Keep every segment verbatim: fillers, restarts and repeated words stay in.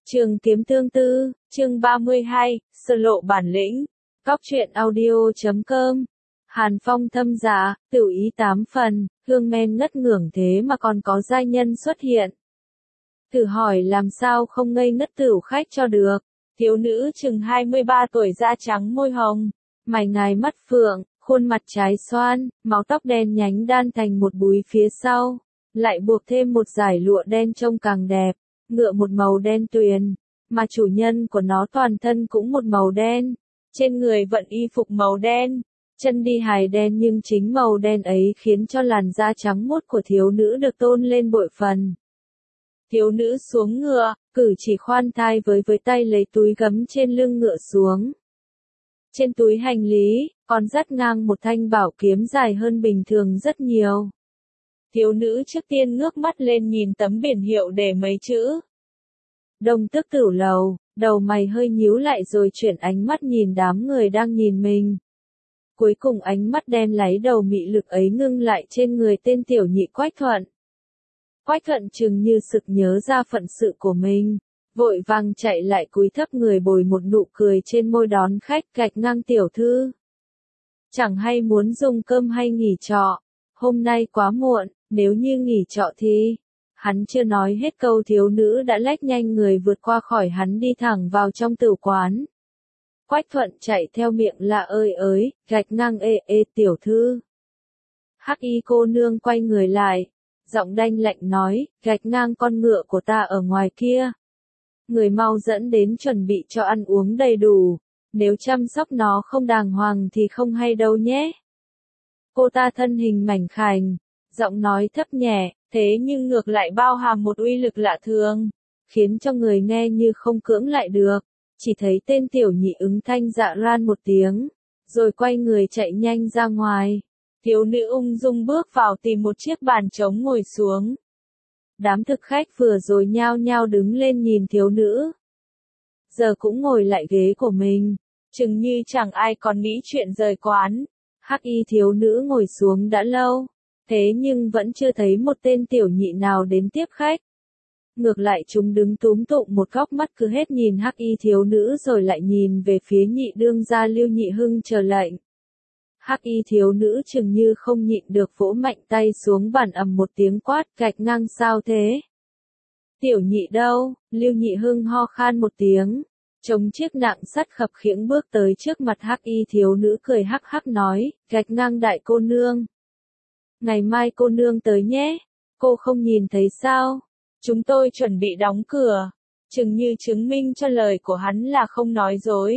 Trường Kiếm Tương Tư, chương ba mươi hai, sơ lộ bản lĩnh. Góc truyện audio chấm com. Hàn Phong thâm dạ, tiểu ý tám phần, hương men ngất ngưởng thế mà còn có giai nhân xuất hiện. Thử hỏi làm sao không ngây ngất tửu khách cho được. Thiếu nữ chừng hai mươi ba tuổi, da trắng môi hồng, mày ngài mắt phượng, khuôn mặt trái xoan, mái tóc đen nhánh đan thành một búi phía sau, lại buộc thêm một dải lụa đen trông càng đẹp. Ngựa một màu đen tuyền, mà chủ nhân của nó toàn thân cũng một màu đen, trên người vận y phục màu đen, chân đi hài đen, nhưng chính màu đen ấy khiến cho làn da trắng muốt của thiếu nữ được tôn lên bội phần. Thiếu nữ xuống ngựa, cử chỉ khoan thai với với tay lấy túi gấm trên lưng ngựa xuống. Trên túi hành lý, còn dắt ngang một thanh bảo kiếm dài hơn bình thường rất nhiều. Thiếu nữ trước tiên ngước mắt lên nhìn tấm biển hiệu để mấy chữ Đông Tước Tửu Lầu, đầu mày hơi nhíu lại rồi chuyển ánh mắt nhìn đám người đang nhìn mình. Cuối cùng ánh mắt đen láy đầu mị lực ấy ngưng lại trên người tên tiểu nhị Quách Thuận. Quách Thuận chừng như sực nhớ ra phận sự của mình, vội vàng chạy lại cúi thấp người bồi một nụ cười trên môi đón khách, gạch ngang tiểu thư. Chẳng hay muốn dùng cơm hay nghỉ trọ, hôm nay quá muộn. Nếu như nghỉ trọ thì... Hắn chưa nói hết câu thiếu nữ đã lách nhanh người vượt qua khỏi hắn đi thẳng vào trong tử quán. Quách Thuận chạy theo miệng là ơi ới, gạch ngang ê ê tiểu thư. Hắc y cô nương quay người lại, giọng đanh lạnh nói, gạch ngang con ngựa của ta ở ngoài kia. Người mau dẫn đến chuẩn bị cho ăn uống đầy đủ, nếu chăm sóc nó không đàng hoàng thì không hay đâu nhé. Cô ta thân hình mảnh khảnh, giọng nói thấp nhẹ, thế nhưng ngược lại bao hàm một uy lực lạ thường, khiến cho người nghe như không cưỡng lại được. Chỉ thấy tên tiểu nhị ứng thanh dạ ran một tiếng, rồi quay người chạy nhanh ra ngoài. Thiếu nữ ung dung bước vào tìm một chiếc bàn trống ngồi xuống. Đám thực khách vừa rồi nhao nhao đứng lên nhìn thiếu nữ. Giờ cũng ngồi lại ghế của mình, chừng như chẳng ai còn nghĩ chuyện rời quán. Hắc y thiếu nữ ngồi xuống đã lâu. Thế nhưng vẫn chưa thấy một tên tiểu nhị nào đến tiếp khách. Ngược lại chúng đứng túm tụm một góc mắt cứ hết nhìn hắc y thiếu nữ rồi lại nhìn về phía nhị đương gia Lưu Nhị Hưng chờ lệnh. Hắc y thiếu nữ chừng như không nhịn được vỗ mạnh tay xuống bàn ầm một tiếng quát, gạch ngang sao thế? Tiểu nhị đâu? Lưu Nhị Hưng ho khan một tiếng, chống chiếc nạng sắt khập khiễng bước tới trước mặt hắc y thiếu nữ cười hắc hắc nói, gạch ngang đại cô nương. Ngày mai cô nương tới nhé, cô không nhìn thấy sao, chúng tôi chuẩn bị đóng cửa, chừng như chứng minh cho lời của hắn là không nói dối.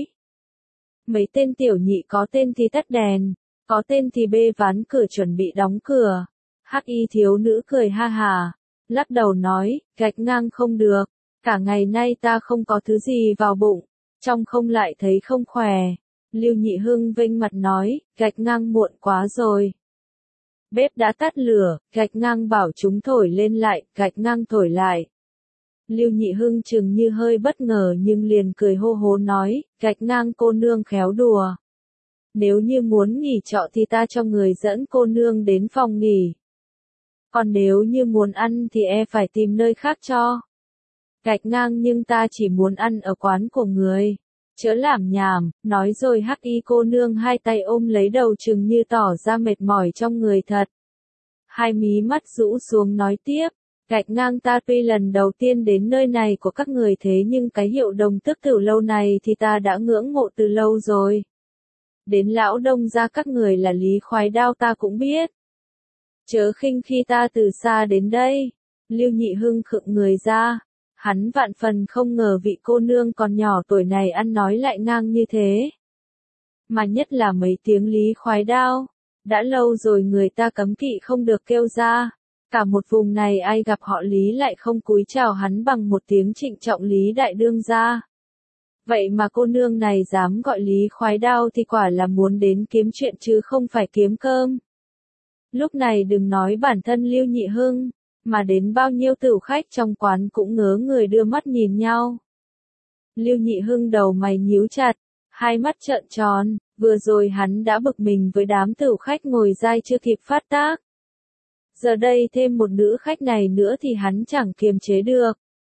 Mấy tên tiểu nhị có tên thì tắt đèn, có tên thì bê ván cửa chuẩn bị đóng cửa. Hắc y thiếu nữ cười ha hà, lắc đầu nói, gạch ngang không được, cả ngày nay ta không có thứ gì vào bụng, trong không lại thấy không khỏe. Lưu Nhị Hưng vênh mặt nói, gạch ngang muộn quá rồi. Bếp đã tắt lửa, gạch ngang bảo chúng thổi lên lại, gạch ngang thổi lại. Lưu Nhị Hưng chừng như hơi bất ngờ nhưng liền cười hô hố nói, gạch ngang cô nương khéo đùa. Nếu như muốn nghỉ trọ thì ta cho người dẫn cô nương đến phòng nghỉ. Còn nếu như muốn ăn thì e phải tìm nơi khác cho. Gạch ngang nhưng ta chỉ muốn ăn ở quán của người. Chớ làm nhảm, nói rồi hắc y cô nương hai tay ôm lấy đầu chừng như tỏ ra mệt mỏi trong người thật. Hai mí mắt rũ xuống nói tiếp, gạch ngang ta tuy lần đầu tiên đến nơi này của các người thế nhưng cái hiệu Đông Tước Tửu Lâu này thì ta đã ngưỡng mộ từ lâu rồi. Đến lão đông gia các người là Lý Khoái Đao ta cũng biết. Chớ khinh khi ta từ xa đến đây. Lưu Nhị Hưng khựng người ra. Hắn vạn phần không ngờ vị cô nương còn nhỏ tuổi này ăn nói lại ngang như thế. Mà nhất là mấy tiếng Lý Khoái Đao. Đã lâu rồi người ta cấm kỵ không được kêu ra. Cả một vùng này ai gặp họ Lý lại không cúi chào hắn bằng một tiếng trịnh trọng Lý đại đương gia. Vậy mà cô nương này dám gọi Lý Khoái Đao thì quả là muốn đến kiếm chuyện chứ không phải kiếm cơm. Lúc này đừng nói bản thân Lưu Nhị Hưng, mà đến bao nhiêu tửu khách trong quán cũng ngớ người đưa mắt nhìn nhau. Lưu Nhị Hưng đầu mày nhíu chặt, hai mắt trợn tròn, vừa rồi hắn đã bực mình với đám tửu khách ngồi dai chưa kịp phát tác. Giờ đây thêm một nữ khách này nữa thì hắn chẳng kiềm chế được.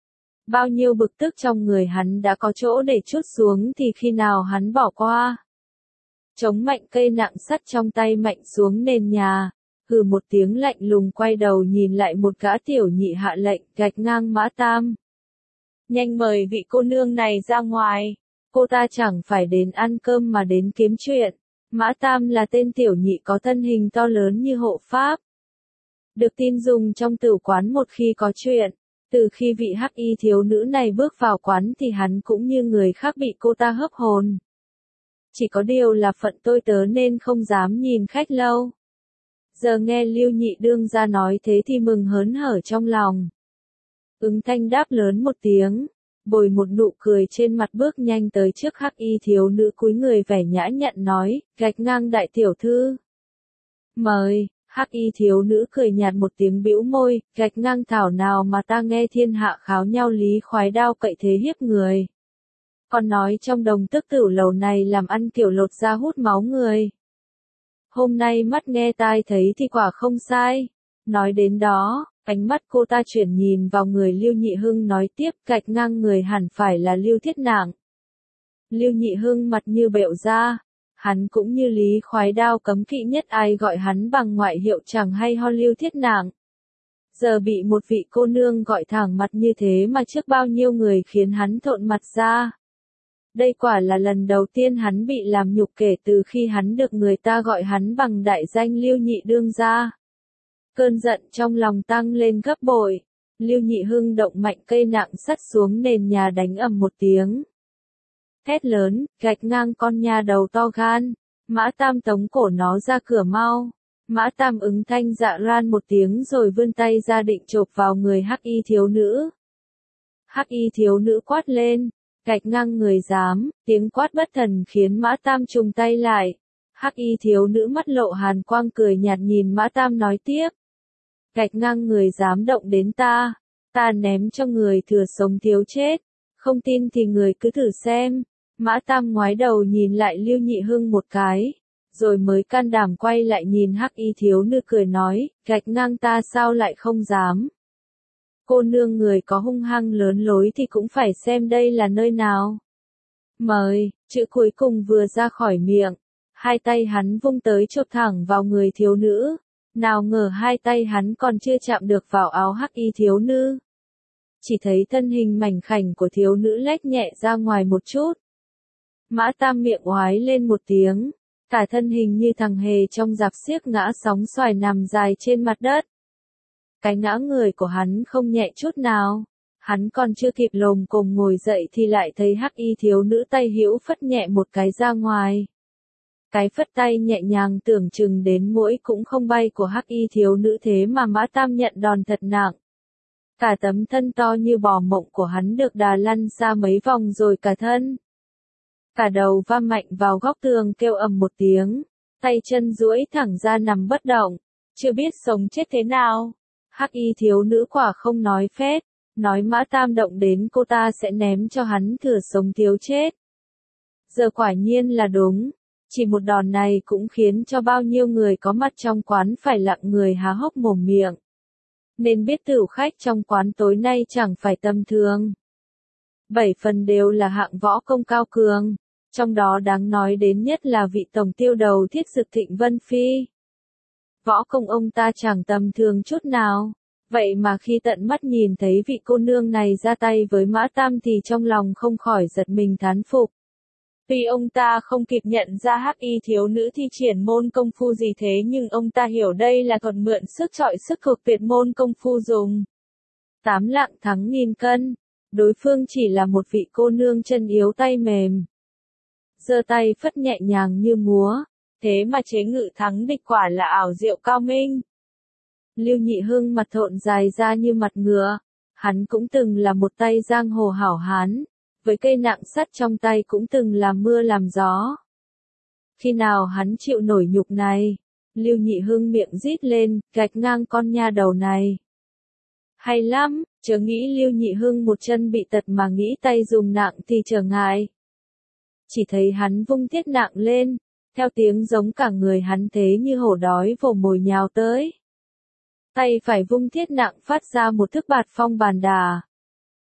Bao nhiêu bực tức trong người hắn đã có chỗ để trút xuống thì khi nào hắn bỏ qua. Chống mạnh cây nặng sắt trong tay mạnh xuống nền nhà, hừ một tiếng lạnh lùng quay đầu nhìn lại một gã tiểu nhị hạ lệnh gạch ngang Mã Tam. Nhanh mời vị cô nương này ra ngoài, cô ta chẳng phải đến ăn cơm mà đến kiếm chuyện. Mã Tam là tên tiểu nhị có thân hình to lớn như hộ pháp. Được tin dùng trong tử quán một khi có chuyện, từ khi vị hắc y thiếu nữ này bước vào quán thì hắn cũng như người khác bị cô ta hấp hồn. Chỉ có điều là phận tôi tớ nên không dám nhìn khách lâu. Giờ nghe Lưu Nhị đương ra nói thế thì mừng hớn hở trong lòng. Ứng thanh đáp lớn một tiếng, bồi một nụ cười trên mặt bước nhanh tới trước hắc y thiếu nữ cúi người vẻ nhã nhặn nói, gạch ngang đại tiểu thư. Mời, hắc y thiếu nữ cười nhạt một tiếng bĩu môi, gạch ngang thảo nào mà ta nghe thiên hạ kháo nhau lý khoái đao cậy thế hiếp người. Còn nói trong đồng tức tử lầu này làm ăn kiểu lột da hút máu người. Hôm nay mắt nghe tai thấy thì quả không sai. Nói đến đó, ánh mắt cô ta chuyển nhìn vào người Lưu Nhị Hưng nói tiếp, gạch ngang người hẳn phải là Lưu Thiết Nạng. Lưu Nhị Hưng mặt như bẹo ra, hắn cũng như lý khoái đao cấm kỵ nhất ai gọi hắn bằng ngoại hiệu chẳng hay ho Lưu Thiết Nạng. Giờ bị một vị cô nương gọi thẳng mặt như thế mà trước bao nhiêu người khiến hắn thộn mặt ra. Đây quả là lần đầu tiên hắn bị làm nhục kể từ khi hắn được người ta gọi hắn bằng đại danh Lưu Nhị đương gia. Cơn giận trong lòng tăng lên gấp bội, Lưu Nhị Hưng động mạnh cây nặng sắt xuống nền nhà đánh ầm một tiếng. Thét lớn, gạch ngang con nhà đầu to gan, Mã Tam tống cổ nó ra cửa mau. Mã Tam ứng thanh dạ ran một tiếng rồi vươn tay ra định chộp vào người hắc y thiếu nữ. Hắc y thiếu nữ quát lên, gạch ngang người dám, tiếng quát bất thần khiến Mã Tam trùng tay lại. Hắc y thiếu nữ mắt lộ hàn quang cười nhạt nhìn Mã Tam nói tiếp. Gạch ngang người dám động đến ta, ta ném cho người thừa sống thiếu chết, không tin thì người cứ thử xem. Mã Tam ngoái đầu nhìn lại Lưu Nhị Hưng một cái, rồi mới can đảm quay lại nhìn hắc y thiếu nữ cười nói, gạch ngang ta sao lại không dám. Cô nương người có hung hăng lớn lối thì cũng phải xem đây là nơi nào. Mời, chữ cuối cùng vừa ra khỏi miệng, hai tay hắn vung tới chộp thẳng vào người thiếu nữ. Nào ngờ hai tay hắn còn chưa chạm được vào áo hắc y thiếu nữ. Chỉ thấy thân hình mảnh khảnh của thiếu nữ lách nhẹ ra ngoài một chút. Mã Tam miệng oái lên một tiếng, cả thân hình như thằng hề trong rạp xiếc ngã sóng xoài nằm dài trên mặt đất. Cái ngã người của hắn không nhẹ chút nào, hắn còn chưa kịp lồm cồm ngồi dậy thì lại thấy hắc y thiếu nữ tay hữu phất nhẹ một cái ra ngoài. Cái phất tay nhẹ nhàng tưởng chừng đến mũi cũng không bay của hắc y thiếu nữ thế mà Mã Tam nhận đòn thật nặng. Cả tấm thân to như bò mộng của hắn được đà lăn ra mấy vòng rồi cả thân. Cả đầu va mạnh vào góc tường kêu ầm một tiếng, tay chân duỗi thẳng ra nằm bất động, chưa biết sống chết thế nào. Hắc y thiếu nữ quả không nói phét, nói Mã Tam động đến cô ta sẽ ném cho hắn thừa sống thiếu chết. Giờ quả nhiên là đúng. Chỉ một đòn này cũng khiến cho bao nhiêu người có mặt trong quán phải lặng người há hốc mồm miệng. Nên biết tửu khách trong quán tối nay chẳng phải tầm thường. Bảy phần đều là hạng võ công cao cường, trong đó đáng nói đến nhất là vị tổng tiêu đầu Thiết Dực Thịnh Vân Phi. Võ công ông ta chẳng tầm thường chút nào, vậy mà khi tận mắt nhìn thấy vị cô nương này ra tay với Mã Tam thì trong lòng không khỏi giật mình thán phục. Tuy ông ta không kịp nhận ra hắc y thiếu nữ thi triển môn công phu gì thế nhưng ông ta hiểu đây là thuật mượn sức trọi sức thuộc tuyệt môn công phu dùng. Tám lạng thắng nghìn cân, đối phương chỉ là một vị cô nương chân yếu tay mềm. Giơ tay phất nhẹ nhàng như múa, thế mà chế ngự thắng địch quả là ảo diệu cao minh. Lưu Nhị Hưng mặt thộn dài ra như mặt ngựa, hắn cũng từng là một tay giang hồ hảo hán. Với cây nặng sắt trong tay cũng từng làm mưa làm gió. Khi nào hắn chịu nổi nhục này? Lưu Nhị Hưng miệng rít lên, gạch ngang con nha đầu này. Hay lắm, chớ nghĩ Lưu Nhị Hưng một chân bị tật mà nghĩ tay dùng nặng thì trở ngại. Chỉ thấy hắn vung thiết nặng lên, theo tiếng giống cả người hắn thế như hổ đói vồ mồi nhào tới. Tay phải vung thiết nặng phát ra một thức bạt phong bàn đà.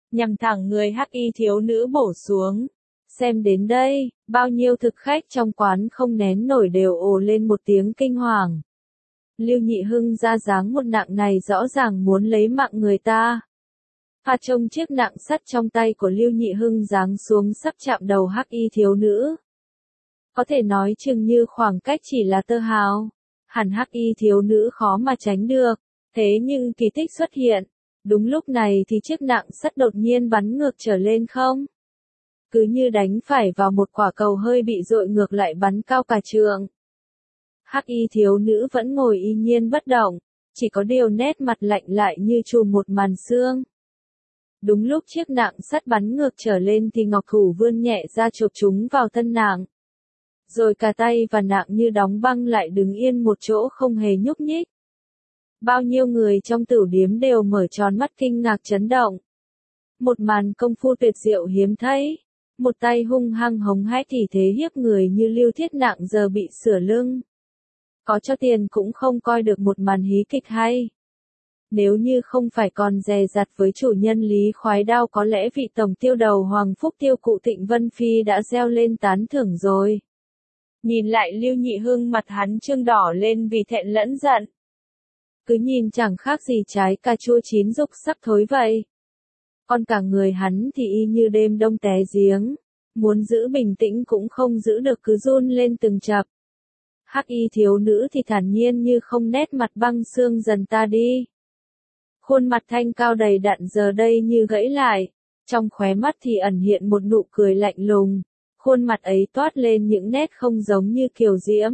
nhằm thẳng người hắc y thiếu nữ bổ xuống. Xem đến đây, bao nhiêu thực khách trong quán không nén nổi đều ồ lên một tiếng kinh hoàng. Lưu Nhị Hưng ra dáng một nặng này rõ ràng muốn lấy mạng người ta. Pha trông chiếc nặng sắt trong tay của Lưu Nhị Hưng giáng xuống sắp chạm đầu hắc y thiếu nữ. Có thể nói chừng như khoảng cách chỉ là tơ hào. Hẳn hắc y thiếu nữ khó mà tránh được. Thế nhưng kỳ tích xuất hiện. Đúng lúc này thì chiếc nặng sắt đột nhiên bắn ngược trở lên không. Cứ như đánh phải vào một quả cầu hơi bị dội ngược lại bắn cao cả trượng. Hắc y thiếu nữ vẫn ngồi y nhiên bất động, chỉ có điều nét mặt lạnh lại như chùm một màn sương. Đúng lúc chiếc nặng sắt bắn ngược trở lên thì ngọc thủ vươn nhẹ ra chộp chúng vào thân nàng. Rồi cả tay và nặng như đóng băng lại đứng yên một chỗ không hề nhúc nhích. Bao nhiêu người trong tửu điếm đều mở tròn mắt kinh ngạc chấn động. Một màn công phu tuyệt diệu hiếm thấy. Một tay hung hăng hống hách thì thế hiếp người như Lưu Thiết Nặng giờ bị sửa lưng. Có cho tiền cũng không coi được một màn hí kịch hay. Nếu như không phải còn dè dặt với chủ nhân Lý Khoái Đao có lẽ vị tổng tiêu đầu Hoàng Phúc Tiêu cụ Thịnh Vân Phi đã reo lên tán thưởng rồi. Nhìn lại Lưu Nhị Hưng mặt hắn trương đỏ lên vì thẹn lẫn giận. Cứ nhìn chẳng khác gì trái cà chua chín rục sắc thối vậy. Còn cả người hắn thì y như đêm đông té giếng. Muốn giữ bình tĩnh cũng không giữ được cứ run lên từng chập. Hắc y thiếu nữ thì thản nhiên như không, nét mặt băng xương dần ta đi. Khuôn mặt thanh cao đầy đặn giờ đây như gãy lại. Trong khóe mắt thì ẩn hiện một nụ cười lạnh lùng. Khuôn mặt ấy toát lên những nét không giống như kiều diễm.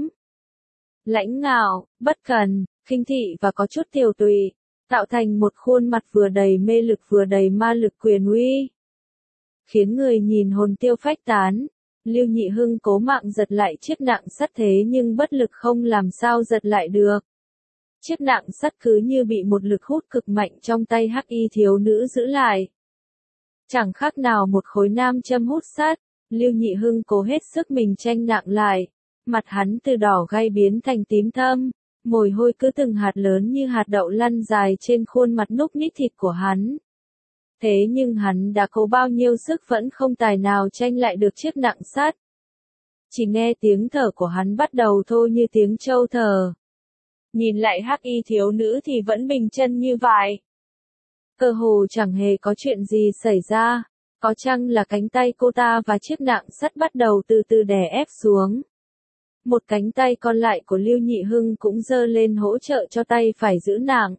Lãnh ngạo, bất cần, khinh thị và có chút tiều tụy. Tạo thành một khuôn mặt vừa đầy mê lực vừa đầy ma lực quyền uy. Khiến người nhìn hồn tiêu phách tán. Lưu Nhị Hưng cố mạng giật lại chiếc nặng sắt thế nhưng bất lực không làm sao giật lại được. Chiếc nặng sắt cứ như bị một lực hút cực mạnh trong tay hắc y thiếu nữ giữ lại. Chẳng khác nào một khối nam châm hút sắt. Lưu Nhị Hưng cố hết sức mình tranh nặng lại. Mặt hắn từ đỏ gay biến thành tím thâm. Mồ hôi cứ từng hạt lớn như hạt đậu lăn dài trên khuôn mặt núc nít thịt của hắn. Thế nhưng hắn đã cố bao nhiêu sức vẫn không tài nào tranh lại được chiếc nặng sắt. Chỉ nghe tiếng thở của hắn bắt đầu thôi như tiếng trâu thở. Nhìn lại hắc y thiếu nữ thì vẫn bình chân như vậy. Cơ hồ chẳng hề có chuyện gì xảy ra. Có chăng là cánh tay cô ta và chiếc nặng sắt bắt đầu từ từ đè ép xuống. Một cánh tay còn lại của Lưu Nhị Hưng cũng giơ lên hỗ trợ cho tay phải giữ nặng.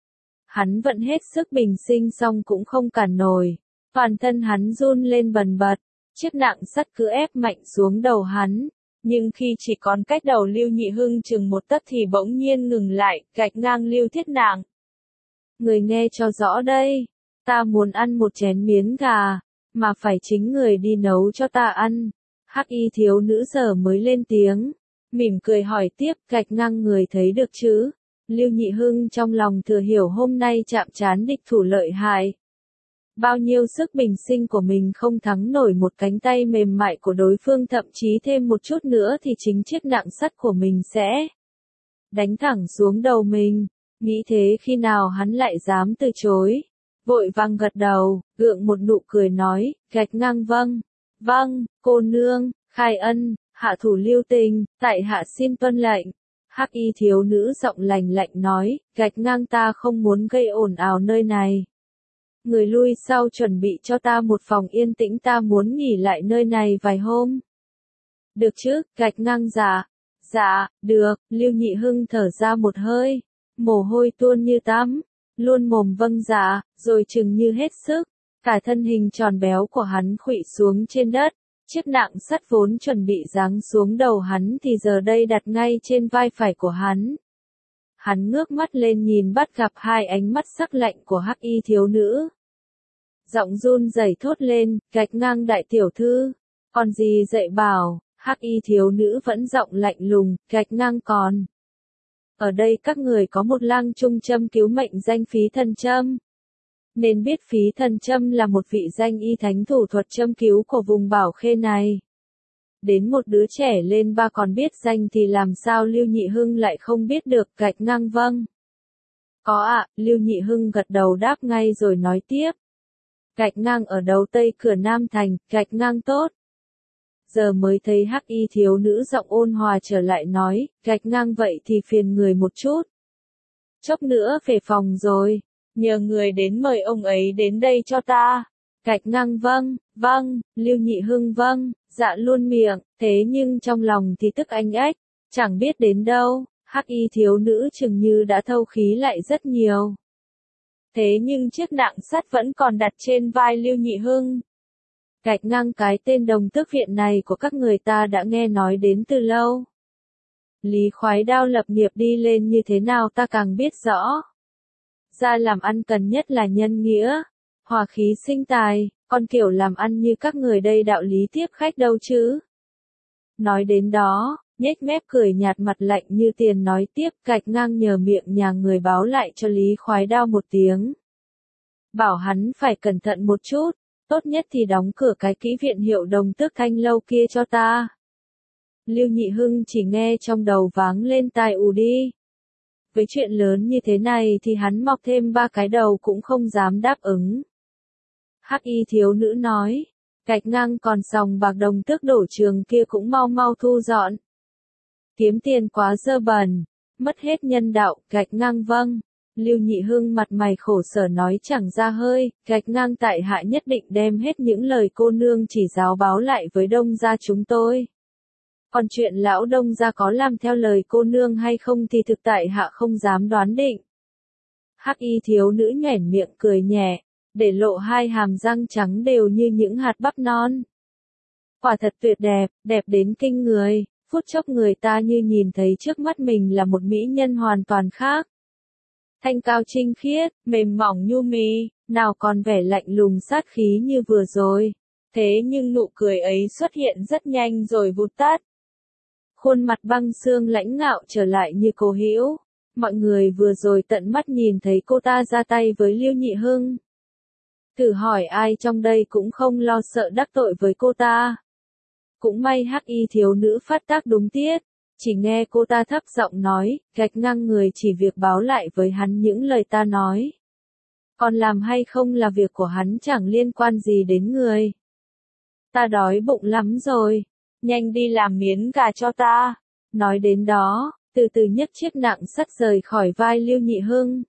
Hắn vẫn hết sức bình sinh xong cũng không cản nổi. Toàn thân hắn run lên bần bật. Chiếc nặng sắt cứ ép mạnh xuống đầu hắn. Nhưng khi chỉ còn cách đầu Lưu Nhị Hưng chừng một tấc thì bỗng nhiên ngừng lại, gạch ngang Lưu Thiết Nặng. Người nghe cho rõ đây. Ta muốn ăn một chén miến gà. Mà phải chính người đi nấu cho ta ăn. Hắc y thiếu nữ giờ mới lên tiếng. Mỉm cười hỏi tiếp, gạch ngang người thấy được chứ? Lưu Nhị Hưng trong lòng thừa hiểu hôm nay chạm trán địch thủ lợi hại. Bao nhiêu sức bình sinh của mình không thắng nổi một cánh tay mềm mại của đối phương, thậm chí thêm một chút nữa thì chính chiếc nặng sắt của mình sẽ đánh thẳng xuống đầu mình. Nghĩ thế khi nào hắn lại dám từ chối. Vội vàng gật đầu, gượng một nụ cười nói, gạch ngang vâng, vâng, cô nương, khai ân, hạ thủ lưu tình, tại hạ xin tuân lệnh. Hắc y thiếu nữ giọng lành lạnh nói, gạch ngang ta không muốn gây ồn ào nơi này. Người lui sau chuẩn bị cho ta một phòng yên tĩnh, ta muốn nghỉ lại nơi này vài hôm. Được chứ, gạch ngang dạ. Dạ, được, Lưu Nhị Hưng thở ra một hơi, mồ hôi tuôn như tắm, luôn mồm vâng dạ, rồi chừng như hết sức. Cả thân hình tròn béo của hắn khuỵu xuống trên đất. Chiếc nặng sắt vốn chuẩn bị giáng xuống đầu hắn thì giờ đây đặt ngay trên vai phải của hắn. Hắn ngước mắt lên nhìn bắt gặp hai ánh mắt sắc lạnh của hắc y thiếu nữ. Giọng run rẩy thốt lên, gạch ngang đại tiểu thư. Còn gì dạy bảo, hắc y thiếu nữ vẫn giọng lạnh lùng, gạch ngang còn. Ở đây các người có một lang trung châm cứu mệnh danh Phí Thần Châm. Nên biết Phí Thần Châm là một vị danh y thánh thủ thuật châm cứu của vùng Bảo Khê này. Đến một đứa trẻ lên ba còn biết danh thì làm sao Lưu Nhị Hưng lại không biết được, gạch ngang vâng. Có ạ, à, Lưu Nhị Hưng gật đầu đáp ngay rồi nói tiếp. gạch ngang ở đầu tây cửa Nam Thành, gạch ngang tốt. Giờ mới thấy hắc y thiếu nữ giọng ôn hòa trở lại nói, gạch ngang vậy thì phiền người một chút. Chốc nữa về phòng rồi, nhờ người đến mời ông ấy đến đây cho ta. Gạch ngang vâng, vâng, Lưu Nhị Hưng vâng, dạ luôn miệng, thế nhưng trong lòng thì tức anh ách, chẳng biết đến đâu, hắc y thiếu nữ chừng như đã thâu khí lại rất nhiều. Thế nhưng chiếc nạng sắt vẫn còn đặt trên vai Lưu Nhị Hưng. Gạch ngang cái tên Đồng Tước Viện này của các người ta đã nghe nói đến từ lâu. Lý Khoái Đao lập nghiệp đi lên như thế nào ta càng biết rõ. Ra làm ăn cần nhất là nhân nghĩa, hòa khí sinh tài, còn kiểu làm ăn như các người đây đạo lý tiếp khách đâu chứ. Nói đến đó, nhếch mép cười nhạt mặt lạnh như tiền nói tiếp, gạch ngang nhờ miệng nhà người báo lại cho Lý Khoái Đao một tiếng. Bảo hắn phải cẩn thận một chút, tốt nhất thì đóng cửa cái kỹ viện hiệu Đồng Tước Thanh lâu kia cho ta. Lưu Nhị Hưng chỉ nghe trong đầu váng lên tai ù đi. Với chuyện lớn như thế này thì hắn mọc thêm ba cái đầu cũng không dám đáp ứng. Hắc y thiếu nữ nói, gạch ngang còn sòng bạc Đồng Tước đổ trường kia cũng mau mau thu dọn. Kiếm tiền quá dơ bẩn, mất hết nhân đạo, gạch ngang vâng. Lưu Nhị Hưng mặt mày khổ sở nói chẳng ra hơi, gạch ngang tại hạ nhất định đem hết những lời cô nương chỉ giáo báo lại với Đông gia chúng tôi. Còn chuyện lão Đông gia có làm theo lời cô nương hay không thì thực tại hạ không dám đoán định. Hắc y thiếu nữ nhoẻn miệng cười nhẹ, để lộ hai hàm răng trắng đều như những hạt bắp non. Quả thật tuyệt đẹp, đẹp đến kinh người, phút chốc người ta như nhìn thấy trước mắt mình là một mỹ nhân hoàn toàn khác. Thanh cao trinh khiết, mềm mỏng nhu mì, nào còn vẻ lạnh lùng sát khí như vừa rồi. Thế nhưng nụ cười ấy xuất hiện rất nhanh rồi vụt tắt. Khuôn mặt băng xương lãnh ngạo trở lại như cố hữu. Mọi người vừa rồi tận mắt nhìn thấy cô ta ra tay với Lưu Nhị Hưng. Thử hỏi ai trong đây cũng không lo sợ đắc tội với cô ta. Cũng may hắc y thiếu nữ phát tác đúng tiết. Chỉ nghe cô ta thấp giọng nói, gạch ngang người chỉ việc báo lại với hắn những lời ta nói. Còn làm hay không là việc của hắn chẳng liên quan gì đến người. Ta đói bụng lắm rồi, nhanh đi làm miến gà cho ta. Nói đến đó, từ từ nhấc chiếc nạng sắt rời khỏi vai Lưu Nhị Hưng.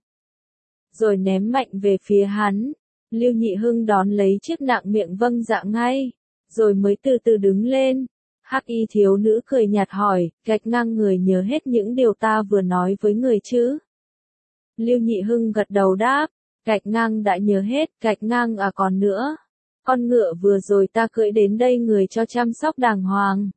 Rồi ném mạnh về phía hắn. Lưu Nhị Hưng đón lấy chiếc nạng miệng vâng dạ ngay, rồi mới từ từ đứng lên. Hắc y thiếu nữ cười nhạt hỏi, gạch ngang người nhớ hết những điều ta vừa nói với người chứ? Lưu Nhị Hưng gật đầu đáp, gạch ngang đã nhớ hết, gạch ngang à còn nữa. Con ngựa vừa rồi ta cưỡi đến đây người cho chăm sóc đàng hoàng.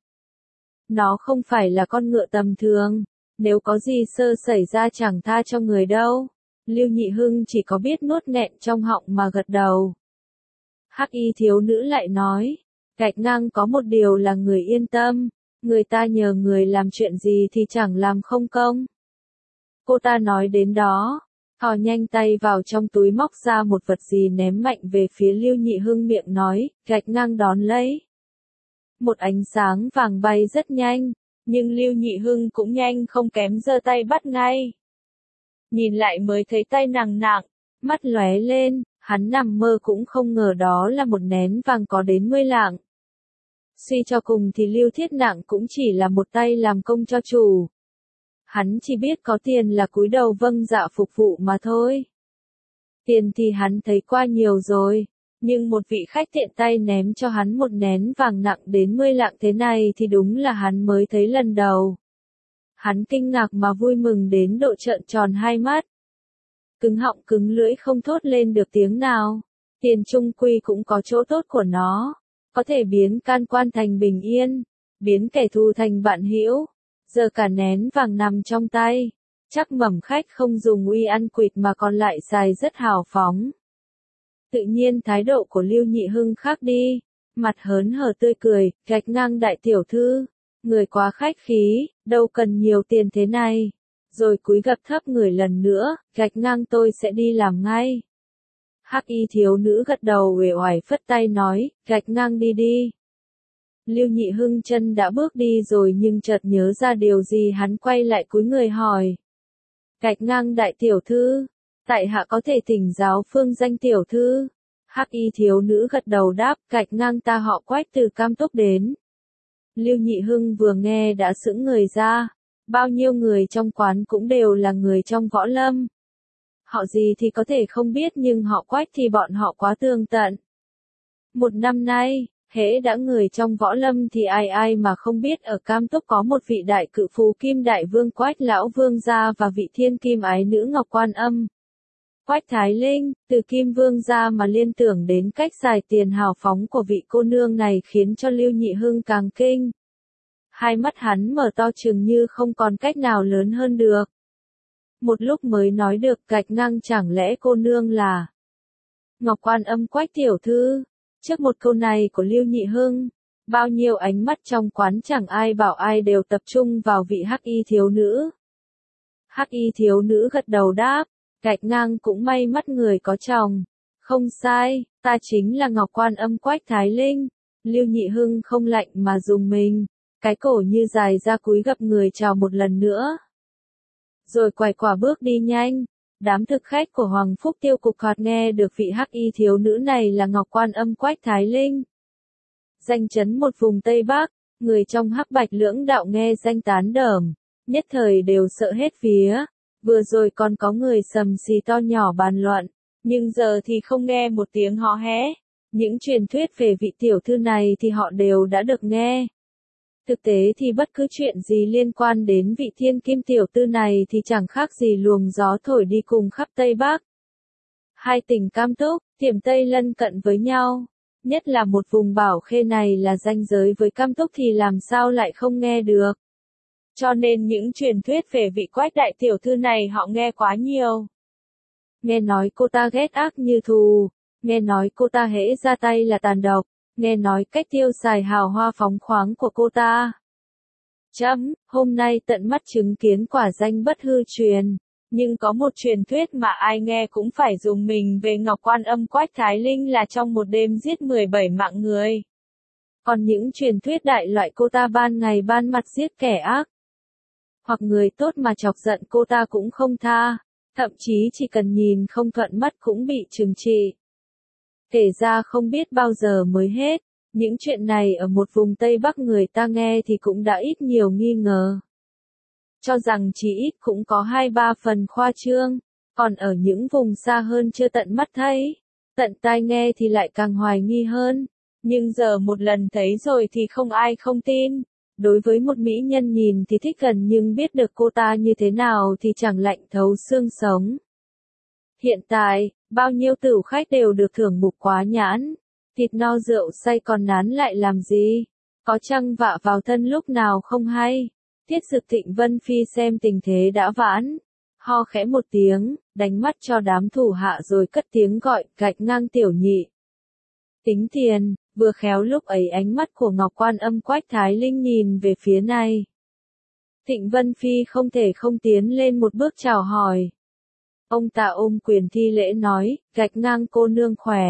Nó không phải là con ngựa tầm thường, nếu có gì sơ xảy ra chẳng tha cho người đâu. Lưu Nhị Hưng chỉ có biết nuốt nghẹn trong họng mà gật đầu. Hắc y thiếu nữ lại nói, gạch ngang có một điều là người yên tâm, người ta nhờ người làm chuyện gì thì chẳng làm không công. Cô ta nói đến đó, thò nhanh tay vào trong túi móc ra một vật gì ném mạnh về phía Lưu Nhị Hưng miệng nói, gạch ngang đón lấy. Một ánh sáng vàng bay rất nhanh, nhưng Lưu Nhị Hưng cũng nhanh không kém giơ tay bắt ngay. Nhìn lại mới thấy tay nàng nặng, mắt lóe lên, hắn nằm mơ cũng không ngờ đó là một nén vàng có đến mươi lạng. Suy cho cùng thì Lưu Thiết Nặng cũng chỉ là một tay làm công cho chủ. Hắn chỉ biết có tiền là cúi đầu vâng dạ phục vụ mà thôi. Tiền thì hắn thấy qua nhiều rồi, nhưng một vị khách tiện tay ném cho hắn một nén vàng nặng đến mươi lạng thế này thì đúng là hắn mới thấy lần đầu. Hắn kinh ngạc mà vui mừng đến độ trợn tròn hai mắt. Cứng họng cứng lưỡi không thốt lên được tiếng nào. Tiền chung quy cũng có chỗ tốt của nó. Có thể biến can quan thành bình yên, biến kẻ thù thành bạn hữu. Giờ cả nén vàng nằm trong tay, chắc mầm khách không dùng uy ăn quỵt mà còn lại xài rất hào phóng. Tự nhiên thái độ của Lưu Nhị Hưng khác đi, mặt hớn hở tươi cười, gạch ngang đại tiểu thư, người quá khách khí, đâu cần nhiều tiền thế này. Rồi cúi gập thấp người lần nữa, gạch ngang tôi sẽ đi làm ngay. Hắc y thiếu nữ gật đầu uể oải phất tay nói, gạch ngang đi đi. Lưu Nhị Hưng chân đã bước đi rồi nhưng chợt nhớ ra điều gì hắn quay lại cúi người hỏi. Gạch ngang đại tiểu thư, tại hạ có thể thỉnh giáo phương danh tiểu thư. Hắc y thiếu nữ gật đầu đáp, gạch ngang ta họ Quách từ Cam Túc đến. Lưu Nhị Hưng vừa nghe đã sững người ra, bao nhiêu người trong quán cũng đều là người trong võ lâm. Họ gì thì có thể không biết nhưng họ Quách thì bọn họ quá tường tận. Một năm nay, hễ đã người trong võ lâm thì ai ai mà không biết ở Cam Túc có một vị đại cự phú Kim Đại Vương Quách Lão Vương gia và vị thiên kim ái nữ Ngọc Quan Âm. Quách Thái Linh, từ Kim Vương gia mà liên tưởng đến cách xài tiền hào phóng của vị cô nương này khiến cho Lưu Nhị Hưng càng kinh. Hai mắt hắn mở to chừng như không còn cách nào lớn hơn được. Một lúc mới nói được gạch ngang chẳng lẽ cô nương là Ngọc Quan Âm Quách tiểu thư. Trước một câu này của Lưu Nhị Hưng, bao nhiêu ánh mắt trong quán chẳng ai bảo ai đều tập trung vào vị hắc y thiếu nữ. Hắc y thiếu nữ gật đầu đáp, gạch ngang cũng may mắt người có chồng. Không sai, ta chính là Ngọc Quan Âm Quách Thái Linh. Lưu Nhị Hưng không lạnh mà dùng mình, cái cổ như dài ra cúi gập người chào một lần nữa. Rồi quay quả bước đi nhanh. Đám thực khách của Hoàng Phúc Tiêu Cục Hạt nghe được vị hắc y thiếu nữ này là Ngọc Quan Âm Quách Thái Linh. Danh chấn một vùng Tây Bắc, người trong hắc bạch lưỡng đạo nghe danh tán đờm, nhất thời đều sợ hết vía. Vừa rồi còn có người sầm xì to nhỏ bàn luận, nhưng giờ thì không nghe một tiếng hò hé. Những truyền thuyết về vị tiểu thư này thì họ đều đã được nghe. Thực tế thì bất cứ chuyện gì liên quan đến vị thiên kim tiểu tư này thì chẳng khác gì luồng gió thổi đi cùng khắp Tây Bắc. Hai tỉnh Cam Túc, Tiểm Tây lân cận với nhau, nhất là một vùng Bảo Khê này là ranh giới với Cam Túc thì làm sao lại không nghe được. Cho nên những truyền thuyết về vị Quách đại tiểu thư này họ nghe quá nhiều. Nghe nói cô ta ghét ác như thù, nghe nói cô ta hễ ra tay là tàn độc. Nghe nói cách tiêu xài hào hoa phóng khoáng của cô ta. Chấm, hôm nay tận mắt chứng kiến quả danh bất hư truyền. Nhưng có một truyền thuyết mà ai nghe cũng phải dùng mình về Ngọc Quan Âm Quách Thái Linh là trong một đêm giết mười bảy mạng người. Còn những truyền thuyết đại loại cô ta ban ngày ban mặt giết kẻ ác. Hoặc người tốt mà chọc giận cô ta cũng không tha. Thậm chí chỉ cần nhìn không thuận mắt cũng bị trừng trị. Kể ra không biết bao giờ mới hết, những chuyện này ở một vùng Tây Bắc người ta nghe thì cũng đã ít nhiều nghi ngờ. Cho rằng chỉ ít cũng có hai ba phần khoa trương, còn ở những vùng xa hơn chưa tận mắt thấy, tận tai nghe thì lại càng hoài nghi hơn. Nhưng giờ một lần thấy rồi thì không ai không tin. Đối với một mỹ nhân nhìn thì thích gần nhưng biết được cô ta như thế nào thì chẳng lạnh thấu xương sống. Hiện tại, bao nhiêu tửu khách đều được thưởng mục quá nhãn. Thịt no rượu say còn nán lại làm gì? Có chăng vạ vào thân lúc nào không hay? Tiết Dực Thịnh Vân Phi xem tình thế đã vãn. Ho khẽ một tiếng, đánh mắt cho đám thủ hạ rồi cất tiếng gọi, gạch ngang tiểu nhị. Tính tiền, vừa khéo lúc ấy ánh mắt của Ngọc Quan Âm Quách Thái Linh nhìn về phía này. Thịnh Vân Phi không thể không tiến lên một bước chào hỏi. Ông ta ôm quyền thi lễ nói, gạch ngang cô nương khỏe.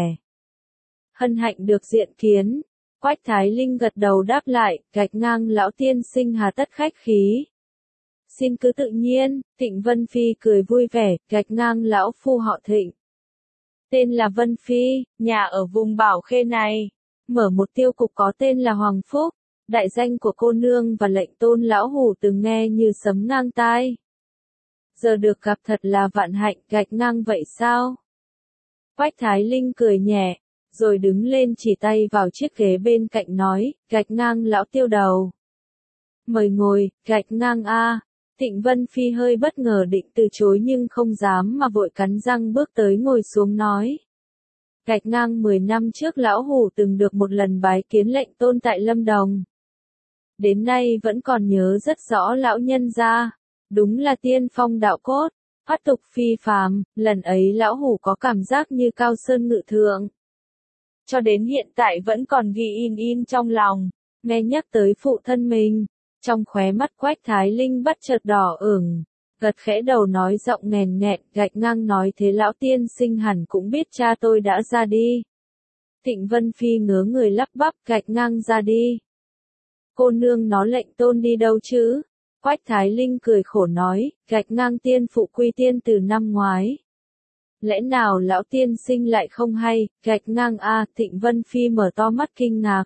Hân hạnh được diện kiến. Quách Thái Linh gật đầu đáp lại, gạch ngang lão tiên sinh hà tất khách khí. Xin cứ tự nhiên, Thịnh Vân Phi cười vui vẻ, gạch ngang lão phu họ Thịnh. Tên là Vân Phi, nhà ở vùng Bảo Khê này. Mở một tiêu cục có tên là Hoàng Phúc. Đại danh của cô nương và lệnh tôn lão hủ từng nghe như sấm ngang tai. Giờ được gặp thật là vạn hạnh, gạch ngang vậy sao? Quách Thái Linh cười nhẹ, rồi đứng lên chỉ tay vào chiếc ghế bên cạnh nói, gạch ngang lão tiêu đầu. Mời ngồi, gạch ngang a. Thịnh Vân Phi hơi bất ngờ định từ chối nhưng không dám mà vội cắn răng bước tới ngồi xuống nói. Gạch ngang mười năm trước lão hủ từng được một lần bái kiến lệnh tôn tại Lâm Đồng. Đến nay vẫn còn nhớ rất rõ lão nhân gia. Đúng là tiên phong đạo cốt, phát tục phi phàm, lần ấy lão hủ có cảm giác như cao sơn ngự thượng. Cho đến hiện tại vẫn còn ghi in in trong lòng, nghe nhắc tới phụ thân mình, trong khóe mắt Quách Thái Linh bắt chợt đỏ ửng, gật khẽ đầu nói giọng nghèn nghẹn, gạch ngang nói thế lão tiên sinh hẳn cũng biết cha tôi đã ra đi. Thịnh Vân Phi ngớ người lắp bắp, gạch ngang ra đi. Cô nương nó lệnh tôn đi đâu chứ? Quách Thái Linh cười khổ nói, gạch ngang tiên phụ quy tiên từ năm ngoái. Lẽ nào lão tiên sinh lại không hay, gạch ngang a, Thịnh Vân Phi mở to mắt kinh ngạc.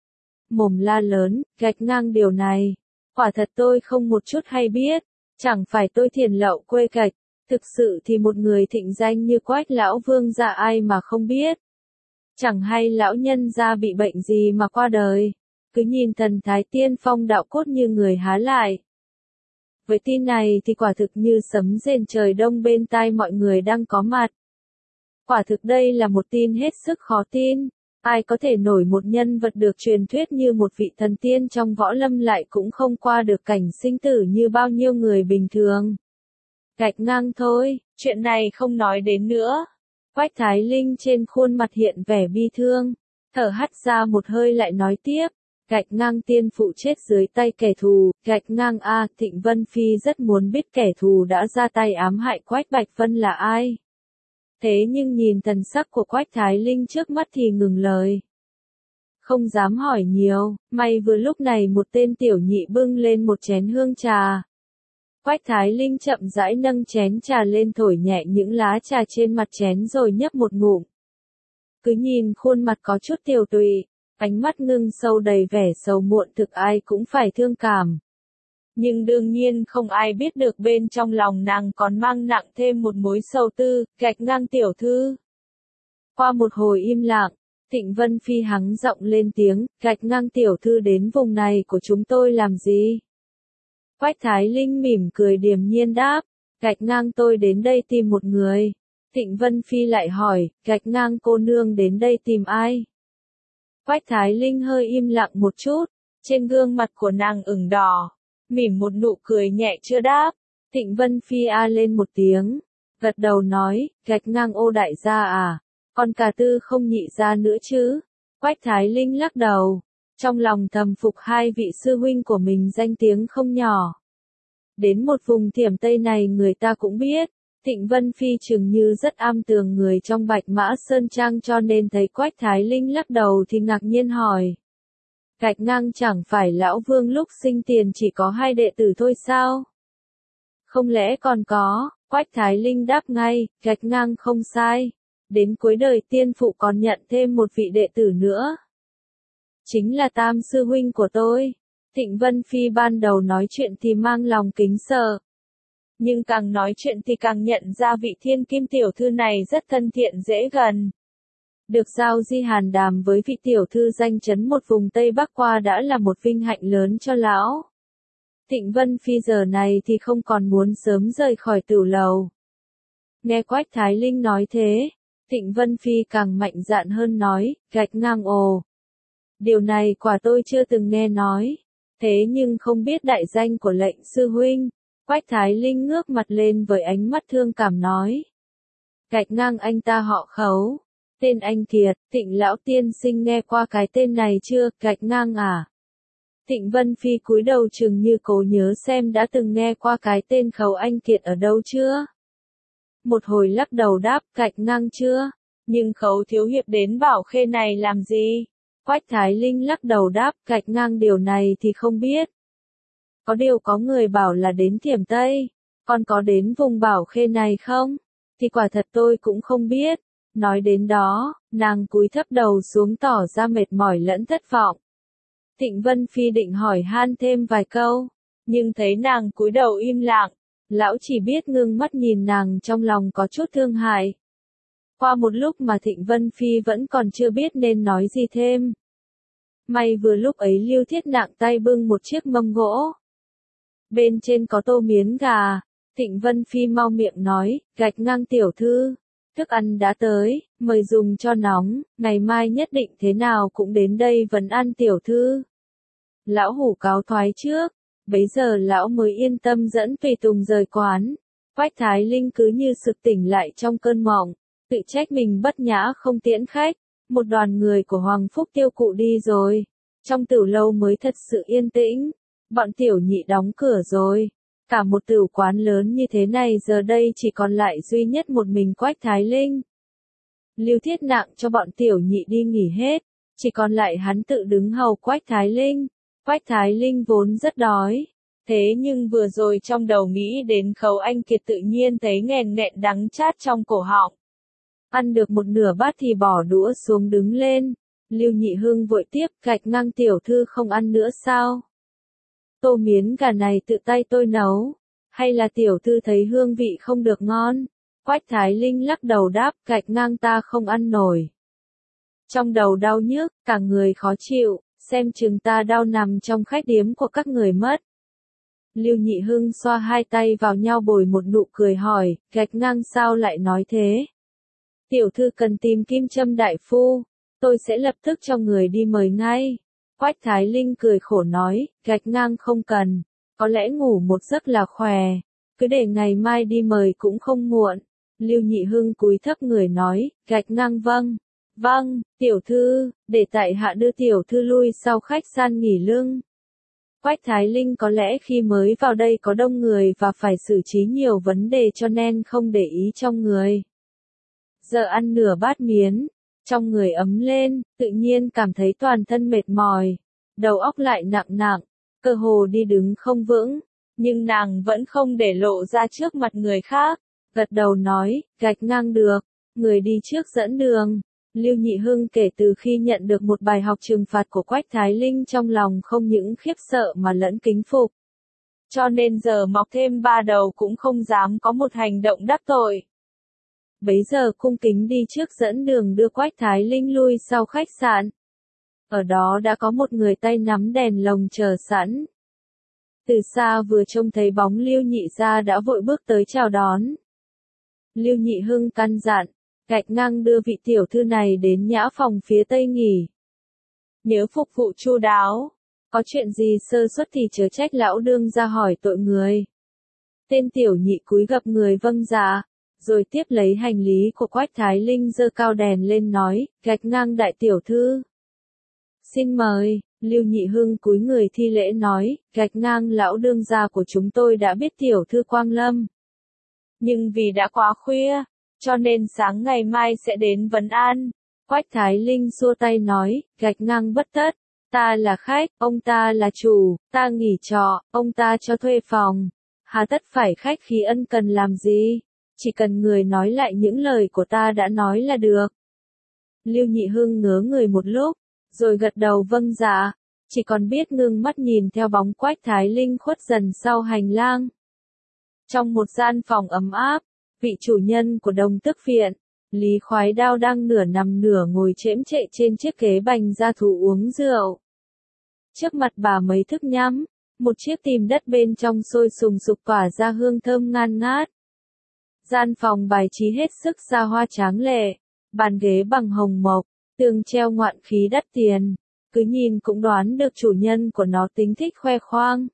Mồm la lớn, gạch ngang điều này. Quả thật tôi không một chút hay biết, chẳng phải tôi thiền lậu quê gạch, thực sự thì một người thịnh danh như Quách lão vương gia ai mà không biết. Chẳng hay lão nhân gia bị bệnh gì mà qua đời, cứ nhìn thần thái tiên phong đạo cốt như người há lại. Với tin này thì quả thực như sấm rền trời đông bên tai mọi người đang có mặt. Quả thực đây là một tin hết sức khó tin. Ai có thể nổi một nhân vật được truyền thuyết như một vị thần tiên trong võ lâm lại cũng không qua được cảnh sinh tử như bao nhiêu người bình thường. Gạch ngang thôi, chuyện này không nói đến nữa. Quách Thái Linh trên khuôn mặt hiện vẻ bi thương, thở hắt ra một hơi lại nói tiếp. Gạch ngang tiên phụ chết dưới tay kẻ thù, gạch ngang a, Thịnh Vân Phi rất muốn biết kẻ thù đã ra tay ám hại Quách Bạch Vân là ai. Thế nhưng nhìn thần sắc của Quách Thái Linh trước mắt thì ngừng lời. Không dám hỏi nhiều, may vừa lúc này một tên tiểu nhị bưng lên một chén hương trà. Quách Thái Linh chậm rãi nâng chén trà lên thổi nhẹ những lá trà trên mặt chén rồi nhấp một ngụm. Cứ nhìn khuôn mặt có chút tiều tụy, ánh mắt ngưng sâu đầy vẻ sầu muộn thực ai cũng phải thương cảm. Nhưng đương nhiên không ai biết được bên trong lòng nàng còn mang nặng thêm một mối sầu tư, gạch ngang tiểu thư. Qua một hồi im lặng, Thịnh Vân Phi hắng giọng lên tiếng, gạch ngang tiểu thư đến vùng này của chúng tôi làm gì? Quách Thái Linh mỉm cười điềm nhiên đáp, gạch ngang tôi đến đây tìm một người. Thịnh Vân Phi lại hỏi, gạch ngang cô nương đến đây tìm ai? Quách Thái Linh hơi im lặng một chút, trên gương mặt của nàng ửng đỏ, mỉm một nụ cười nhẹ chưa đáp. Thịnh Vân Phi a lên một tiếng, gật đầu nói, gạch ngang ô đại gia à, còn cả tư không nhị gia nữa chứ? Quách Thái Linh lắc đầu, trong lòng thầm phục hai vị sư huynh của mình danh tiếng không nhỏ. Đến một vùng thiểm Tây này người ta cũng biết, Thịnh Vân Phi chừng như rất am tường người trong Bạch Mã Sơn Trang cho nên thấy Quách Thái Linh lắc đầu thì ngạc nhiên hỏi. Gạch ngang chẳng phải lão vương lúc sinh tiền chỉ có hai đệ tử thôi sao? Không lẽ còn có? Quách Thái Linh đáp ngay, gạch ngang không sai. Đến cuối đời tiên phụ còn nhận thêm một vị đệ tử nữa. Chính là tam sư huynh của tôi. Thịnh Vân Phi ban đầu nói chuyện thì mang lòng kính sợ. Nhưng càng nói chuyện thì càng nhận ra vị thiên kim tiểu thư này rất thân thiện dễ gần. Được giao di hàn đàm với vị tiểu thư danh chấn một vùng Tây Bắc qua đã là một vinh hạnh lớn cho lão. Thịnh Vân Phi giờ này thì không còn muốn sớm rời khỏi tửu lầu. Nghe Quách Thái Linh nói thế, Thịnh Vân Phi càng mạnh dạn hơn nói, gạch ngang ồ. Điều này quả tôi chưa từng nghe nói, thế nhưng không biết đại danh của lệnh sư huynh. Quách Thái Linh ngước mặt lên với ánh mắt thương cảm nói. Gạch ngang anh ta họ Khấu. Tên anh Kiệt, Thịnh lão tiên sinh nghe qua cái tên này chưa, gạch ngang à? Thịnh Vân Phi cúi đầu chừng như cố nhớ xem đã từng nghe qua cái tên Khấu anh Kiệt ở đâu chưa? Một hồi lắc đầu đáp, gạch ngang chưa? Nhưng Khấu thiếu hiệp đến Bảo Khê này làm gì? Quách Thái Linh lắc đầu đáp, gạch ngang điều này thì không biết. Có điều có người bảo là đến Thiểm Tây, còn có đến vùng Bảo Khê này không? Thì quả thật tôi cũng không biết. Nói đến đó, nàng cúi thấp đầu xuống tỏ ra mệt mỏi lẫn thất vọng. Thịnh Vân Phi định hỏi han thêm vài câu, nhưng thấy nàng cúi đầu im lặng, lão chỉ biết ngưng mắt nhìn nàng trong lòng có chút thương hại. Qua một lúc mà Thịnh Vân Phi vẫn còn chưa biết nên nói gì thêm. May vừa lúc ấy Lưu Thiết nặng tay bưng một chiếc mâm gỗ. Bên trên có tô miến gà, Thịnh Vân Phi mau miệng nói, gạch ngang tiểu thư. Thức ăn đã tới, mời dùng cho nóng, ngày mai nhất định thế nào cũng đến đây vấn ăn tiểu thư. Lão hủ cáo thoái trước, bấy giờ lão mới yên tâm dẫn tùy tùng rời quán. Quách Thái Linh cứ như sực tỉnh lại trong cơn mộng, tự trách mình bất nhã không tiễn khách. Một đoàn người của Hoàng Phúc Tiêu Cụ đi rồi, trong tửu lâu mới thật sự yên tĩnh. Bọn tiểu nhị đóng cửa rồi. Cả một tửu quán lớn như thế này giờ đây chỉ còn lại duy nhất một mình Quách Thái Linh. Lưu Thiết nặng cho bọn tiểu nhị đi nghỉ hết, chỉ còn lại hắn tự đứng hầu Quách Thái Linh. Quách Thái Linh vốn rất đói, thế nhưng vừa rồi trong đầu nghĩ đến Khấu anh Kiệt tự nhiên thấy nghẹn nghẹn đắng chát trong cổ họng. Ăn được một nửa bát thì bỏ đũa xuống đứng lên. Lưu Nhị Hưng vội tiếp, gạch ngang tiểu thư không ăn nữa sao? Tô miến gà này tự tay tôi nấu, hay là tiểu thư thấy hương vị không được ngon? Quách Thái Linh lắc đầu đáp, gạch ngang ta không ăn nổi. Trong đầu đau nhức, cả người khó chịu, xem chừng ta đau nằm trong khách điếm của các người mất. Lưu Nhị Hưng xoa hai tay vào nhau bồi một nụ cười hỏi, gạch ngang sao lại nói thế? Tiểu thư cần tìm Kim Châm đại phu, tôi sẽ lập tức cho người đi mời ngay. Quách Thái Linh cười khổ nói, gạch ngang không cần, có lẽ ngủ một giấc là khỏe, cứ để ngày mai đi mời cũng không muộn. Lưu Nhị Hưng cúi thấp người nói, gạch ngang vâng, vâng, tiểu thư, để tại hạ đưa tiểu thư lui sau khách sạn nghỉ lưng. Quách Thái Linh có lẽ khi mới vào đây có đông người và phải xử trí nhiều vấn đề cho nên không để ý trong người. Giờ ăn nửa bát miến, trong người ấm lên, tự nhiên cảm thấy toàn thân mệt mỏi, đầu óc lại nặng nặng, cơ hồ đi đứng không vững, nhưng nàng vẫn không để lộ ra trước mặt người khác, gật đầu nói, gạch ngang được, người đi trước dẫn đường. Lưu Nhị Hưng kể từ khi nhận được một bài học trừng phạt của Quách Thái Linh trong lòng không những khiếp sợ mà lẫn kính phục. Cho nên giờ mọc thêm ba đầu cũng không dám có một hành động đắc tội. Bấy giờ cung kính đi trước dẫn đường đưa Quách Thái Linh lui sau khách sạn. Ở đó đã có một người tay nắm đèn lồng chờ sẵn. Từ xa vừa trông thấy bóng Lưu Nhị gia đã vội bước tới chào đón. Lưu Nhị Hưng căn dặn, gạch ngang đưa vị tiểu thư này đến nhã phòng phía tây nghỉ. Nhớ phục vụ chu đáo, có chuyện gì sơ suất thì chớ trách lão đương ra hỏi tội người. Tên tiểu nhị cúi gập người vâng dạ, rồi tiếp lấy hành lý của Quách Thái Linh giơ cao đèn lên nói, gạch ngang đại tiểu thư. Xin mời, Lưu Nhị Hưng cúi người thi lễ nói, gạch ngang lão đương gia của chúng tôi đã biết tiểu thư quang lâm. Nhưng vì đã quá khuya, cho nên sáng ngày mai sẽ đến vấn an. Quách Thái Linh xua tay nói, gạch ngang bất tất, ta là khách, ông ta là chủ, ta nghỉ trọ, ông ta cho thuê phòng. Hà tất phải khách khí ân cần làm gì, chỉ cần người nói lại những lời của ta đã nói là được. Lưu Nhị Hưng ngớ người một lúc, rồi gật đầu vâng dạ, chỉ còn biết ngưng mắt nhìn theo bóng Quách Thái Linh khuất dần sau hành lang. Trong một gian phòng ấm áp, vị chủ nhân của Đồng Tức Viện, Lý Khoái Đao đang nửa nằm nửa ngồi chễm chệ trên chiếc ghế bành da thú uống rượu. Trước mặt bà mấy thức nhắm, một chiếc tìm đất bên trong sôi sùng sục tỏa ra hương thơm ngan ngát. Gian phòng bài trí hết sức xa hoa tráng lệ, bàn ghế bằng hồng mộc, tường treo ngoạn khí đắt tiền, cứ nhìn cũng đoán được chủ nhân của nó tính thích khoe khoang.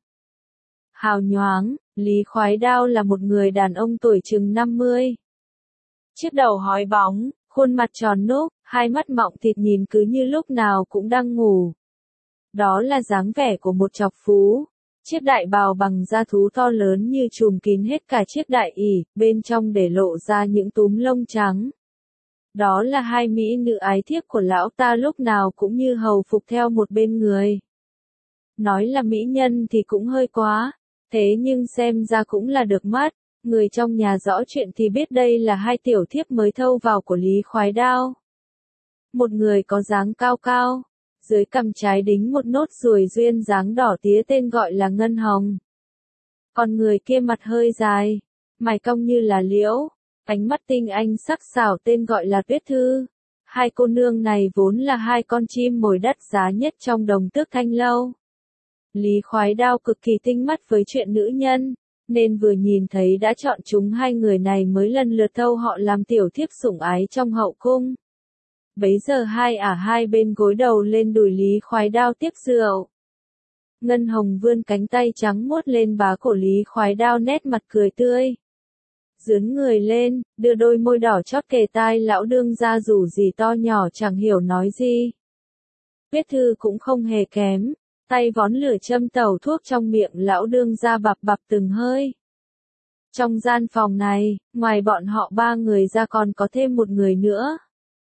Hào nhoáng, Lý Khoái Đao là một người đàn ông tuổi chừng năm mươi. Chiếc đầu hói bóng, khuôn mặt tròn núc, hai mắt mọng thịt nhìn cứ như lúc nào cũng đang ngủ. Đó là dáng vẻ của một trọc phú. Chiếc đại bào bằng da thú to lớn như trùm kín hết cả chiếc đại ỷ, bên trong để lộ ra những túm lông trắng. Đó là hai mỹ nữ ái thiếp của lão ta lúc nào cũng như hầu phục theo một bên người. Nói là mỹ nhân thì cũng hơi quá, thế nhưng xem ra cũng là được mắt, người trong nhà rõ chuyện thì biết đây là hai tiểu thiếp mới thâu vào của Lý Khoái Đao. Một người có dáng cao cao, dưới cằm trái đính một nốt ruồi duyên dáng đỏ tía tên gọi là Ngân Hồng. Còn người kia mặt hơi dài, mày cong như là liễu, ánh mắt tinh anh sắc sảo tên gọi là Tuyết Thư. Hai cô nương này vốn là hai con chim mồi đắt giá nhất trong Đồng Tước Thanh Lâu. Lý Khoái Đao cực kỳ tinh mắt với chuyện nữ nhân, nên vừa nhìn thấy đã chọn chúng hai người này mới lần lượt thâu họ làm tiểu thiếp sủng ái trong hậu cung. Bấy giờ hai ả hai bên gối đầu lên đùi Lý Khoái Đao tiếp rượu. Ngân Hồng vươn cánh tay trắng muốt lên bá cổ Lý Khoái Đao nét mặt cười tươi. Dướn người lên, đưa đôi môi đỏ chót kề tai lão đương ra rủ gì to nhỏ chẳng hiểu nói gì. Tuyết Thư cũng không hề kém, tay vón lửa châm tẩu thuốc trong miệng lão đương ra bập bập từng hơi. Trong gian phòng này, ngoài bọn họ ba người ra còn có thêm một người nữa.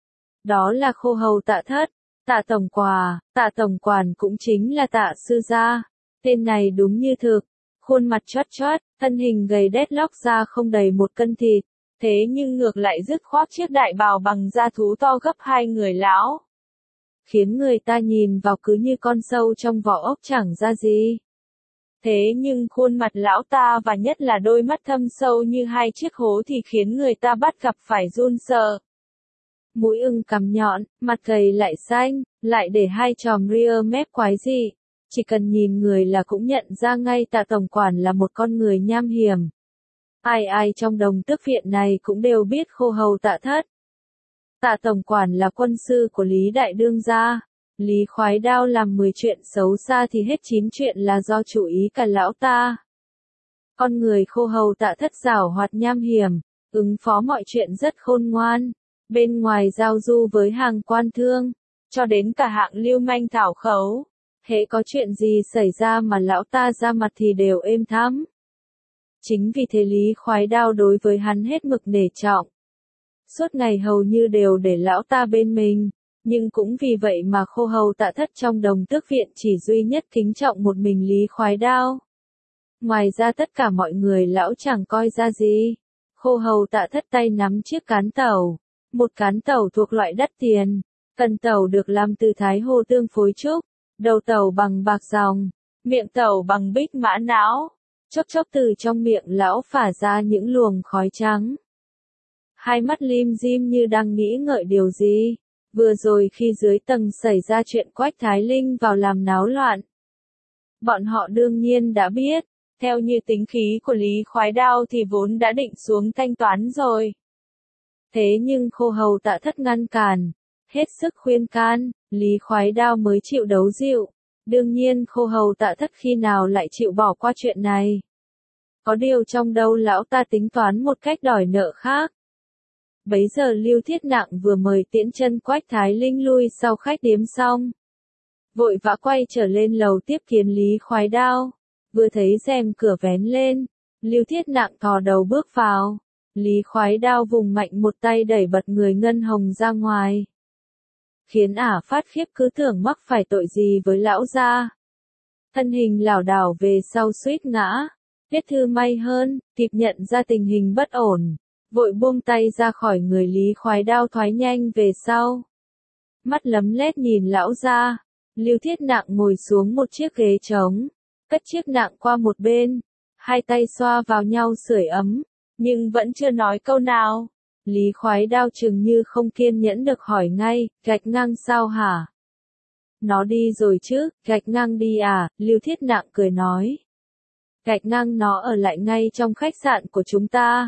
Đó là Khô Hầu Tạ Thất, Tạ Tổng Quà, Tạ Tổng Quản cũng chính là Tạ Sư Gia. Tên này đúng như thực, khuôn mặt chót chót, thân hình gầy đét lóc ra không đầy một cân thịt, Thế nhưng ngược lại dứt khoác chiếc đại bào bằng da thú to gấp hai người lão. Khiến người ta nhìn vào cứ như con sâu trong vỏ ốc chẳng ra gì. Thế nhưng khuôn mặt lão ta và nhất là đôi mắt thâm sâu như hai chiếc hố thì khiến người ta bắt gặp phải run sợ. Mũi ưng cằm nhọn, mặt gầy lại xanh, lại để hai chòm ria mép quái dị. Chỉ cần nhìn người là cũng nhận ra ngay Tạ tổng quản là một con người nham hiểm. Ai ai trong Đồng Tước Viện này cũng đều biết Khô Hầu Tạ Thất. Tạ tổng quản là quân sư của Lý Đại Đương gia. Lý Khoái Đao làm mười chuyện xấu xa thì hết chín chuyện là do chủ ý cả lão ta. Con người Khô Hầu Tạ Thất giảo hoạt nham hiểm, ứng phó mọi chuyện rất khôn ngoan. Bên ngoài giao du với hàng quan thương, cho đến cả hạng lưu manh thảo khấu. Hễ có chuyện gì xảy ra mà lão ta ra mặt thì đều êm thắm. Chính vì thế Lý Khoái Đao đối với hắn hết mực nể trọng. Suốt ngày hầu như đều để lão ta bên mình, nhưng cũng vì vậy mà Khô Hầu Tạ Thất trong Đồng Tước Viện chỉ duy nhất kính trọng một mình Lý Khoái Đao. Ngoài ra tất cả mọi người lão chẳng coi ra gì. Khô Hầu Tạ Thất tay nắm chiếc cán tàu, một cán tàu thuộc loại đắt tiền. Cần tàu được làm từ thái hồ tương phối trúc, đầu tàu bằng bạc ròng, miệng tàu bằng bích mã não. Chốc chốc từ trong miệng lão phả ra những luồng khói trắng. Hai mắt lim dim như đang nghĩ ngợi điều gì. Vừa rồi khi dưới tầng xảy ra chuyện Quách Thái Linh vào làm náo loạn. Bọn họ đương nhiên đã biết, theo như tính khí của Lý Khoái Đao thì vốn đã định xuống thanh toán rồi. Thế nhưng Khô Hầu Tạ Thất ngăn cản, hết sức khuyên can, Lý Khoái Đao mới chịu đấu dịu. Đương nhiên Khô Hầu Tạ Thất khi nào lại chịu bỏ qua chuyện này. Có điều trong đâu lão ta tính toán một cách đòi nợ khác. Bấy giờ Lưu Thiết Nặng vừa mời tiễn chân Quách Thái Linh lui sau khách điếm xong. Vội vã quay trở lên lầu tiếp kiến Lý Khoái Đao. Vừa thấy rèm cửa vén lên, Lưu Thiết Nặng thò đầu bước vào. Lý Khoái Đao vùng mạnh một tay đẩy bật người Ngân Hồng ra ngoài. Khiến ả phát khiếp cứ tưởng mắc phải tội gì với lão gia. Thân hình lảo đảo về sau suýt ngã. Tiết Thư may hơn, kịp nhận ra tình hình bất ổn. Vội buông tay ra khỏi người Lý Khoái Đao thoái nhanh về sau. Mắt lấm lét nhìn lão gia. Lưu Thiết Nặng ngồi xuống một chiếc ghế trống. Cất chiếc nặng qua một bên. Hai tay xoa vào nhau sưởi ấm. Nhưng vẫn chưa nói câu nào. Lý Khoái Đao chừng như không kiên nhẫn được hỏi ngay, Gạch Ngang sao hả? Nó đi rồi chứ, Gạch Ngang đi à, Lưu Thiết Nặng cười nói. Gạch Ngang nó ở lại ngay trong khách sạn của chúng ta.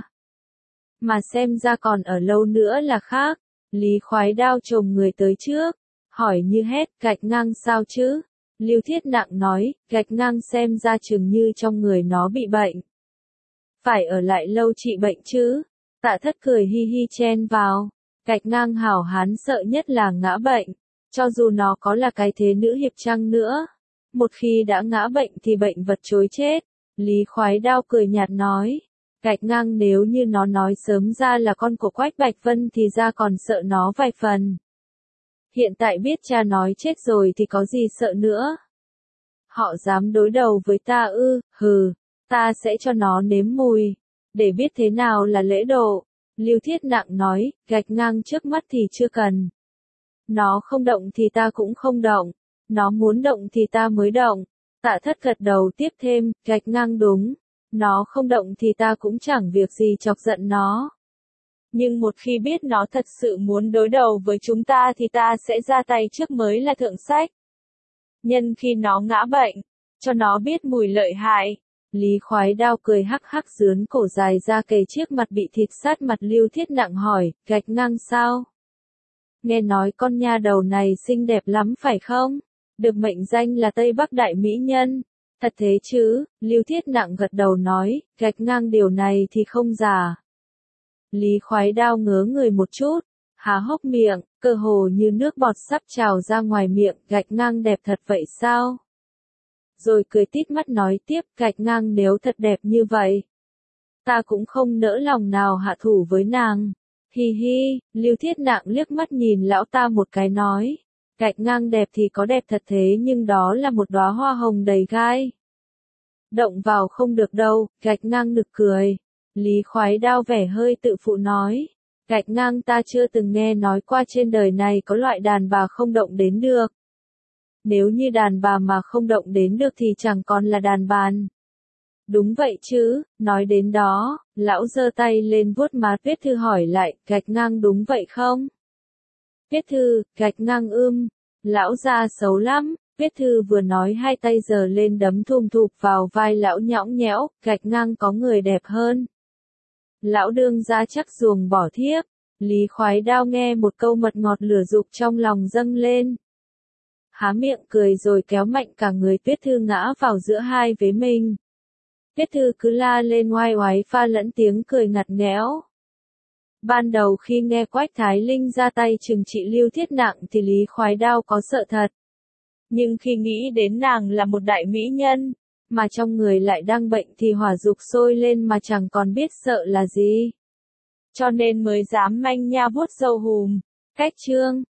Mà xem ra còn ở lâu nữa là khác. Lý Khoái Đao chồm người tới trước, hỏi như hét, Gạch Ngang sao chứ? Lưu Thiết Nặng nói, Gạch Ngang xem ra chừng như trong người nó bị bệnh. Phải ở lại lâu trị bệnh chứ? Tạ Thất cười hi hi chen vào. Gạch Ngang hảo hán sợ nhất là ngã bệnh. Cho dù nó có là cái thế nữ hiệp chăng nữa. Một khi đã ngã bệnh thì bệnh vật chối chết. Lý Khoái Đao cười nhạt nói. Gạch Ngang nếu như nó nói sớm ra là con của Quách Bạch Vân thì ra còn sợ nó vài phần. Hiện tại biết cha nói chết rồi thì có gì sợ nữa. Họ dám đối đầu với ta ư, hừ, ta sẽ cho nó nếm mùi. Để biết thế nào là lễ độ. Lưu Thiết Nặng nói, Gạch Ngang trước mắt thì chưa cần. Nó không động thì ta cũng không động. Nó muốn động thì ta mới động. Tạ Thất gật đầu tiếp thêm, Gạch Ngang đúng. Nó không động thì ta cũng chẳng việc gì chọc giận nó. Nhưng một khi biết nó thật sự muốn đối đầu với chúng ta thì ta sẽ ra tay trước mới là thượng sách. Nhân khi nó ngã bệnh, cho nó biết mùi lợi hại. Lý Khoái Đao cười hắc hắc dướn cổ dài ra kề chiếc mặt bị thịt sát mặt Lưu Thiết Nặng hỏi, Gạch Ngang sao? Nghe nói con nha đầu này xinh đẹp lắm phải không? Được mệnh danh là Tây Bắc Đại Mỹ Nhân. Thật thế chứ? Lưu Thiết Nặng gật đầu nói, Gạch Ngang điều này thì không giả. Lý Khoái Đao ngớ người một chút, há hốc miệng, cơ hồ như nước bọt sắp trào ra ngoài miệng, Gạch Ngang đẹp thật vậy sao? Rồi cười tít mắt nói tiếp, Gạch Ngang nếu thật đẹp như vậy. Ta cũng không nỡ lòng nào hạ thủ với nàng. Hi hi, Lưu Thiết Nặng liếc mắt nhìn lão ta một cái nói. Gạch Ngang đẹp thì có đẹp thật thế nhưng đó là một đóa hoa hồng đầy gai. Động vào không được đâu, Gạch Ngang nực cười. Lý Khoái Đao vẻ hơi tự phụ nói. Gạch ngang ta chưa từng nghe nói qua trên đời này có loại đàn bà không động đến được. Nếu như đàn bà mà không động đến được thì chẳng còn là đàn bàn. Đúng vậy chứ, nói đến đó, lão giơ tay lên vuốt má Tuyết Thư hỏi lại, Gạch ngang đúng vậy không? Tuyết Thư, Gạch ngang ưm, lão già xấu lắm. Tuyết Thư vừa nói hai tay giơ lên đấm thùm thụp vào vai lão nhõng nhẽo, Gạch ngang có người đẹp hơn. Lão đương gia chắc ruồng bỏ thiếp. Lý Khoái Đao nghe một câu mật ngọt lửa dục trong lòng dâng lên. Há miệng cười rồi kéo mạnh cả người Tuyết Thư ngã vào giữa hai vế mình. Tuyết Thư cứ la lên oai oái pha lẫn tiếng cười ngặt nghẽo. Ban đầu khi nghe Quách Thái Linh ra tay trừng trị Lưu Thiết Nặng thì Lý Khoái Đao có sợ thật. Nhưng khi nghĩ đến nàng là một đại mỹ nhân, mà trong người lại đang bệnh thì hỏa dục sôi lên mà chẳng còn biết sợ là gì. Cho nên mới dám manh nha vuốt râu hùm. Cách chương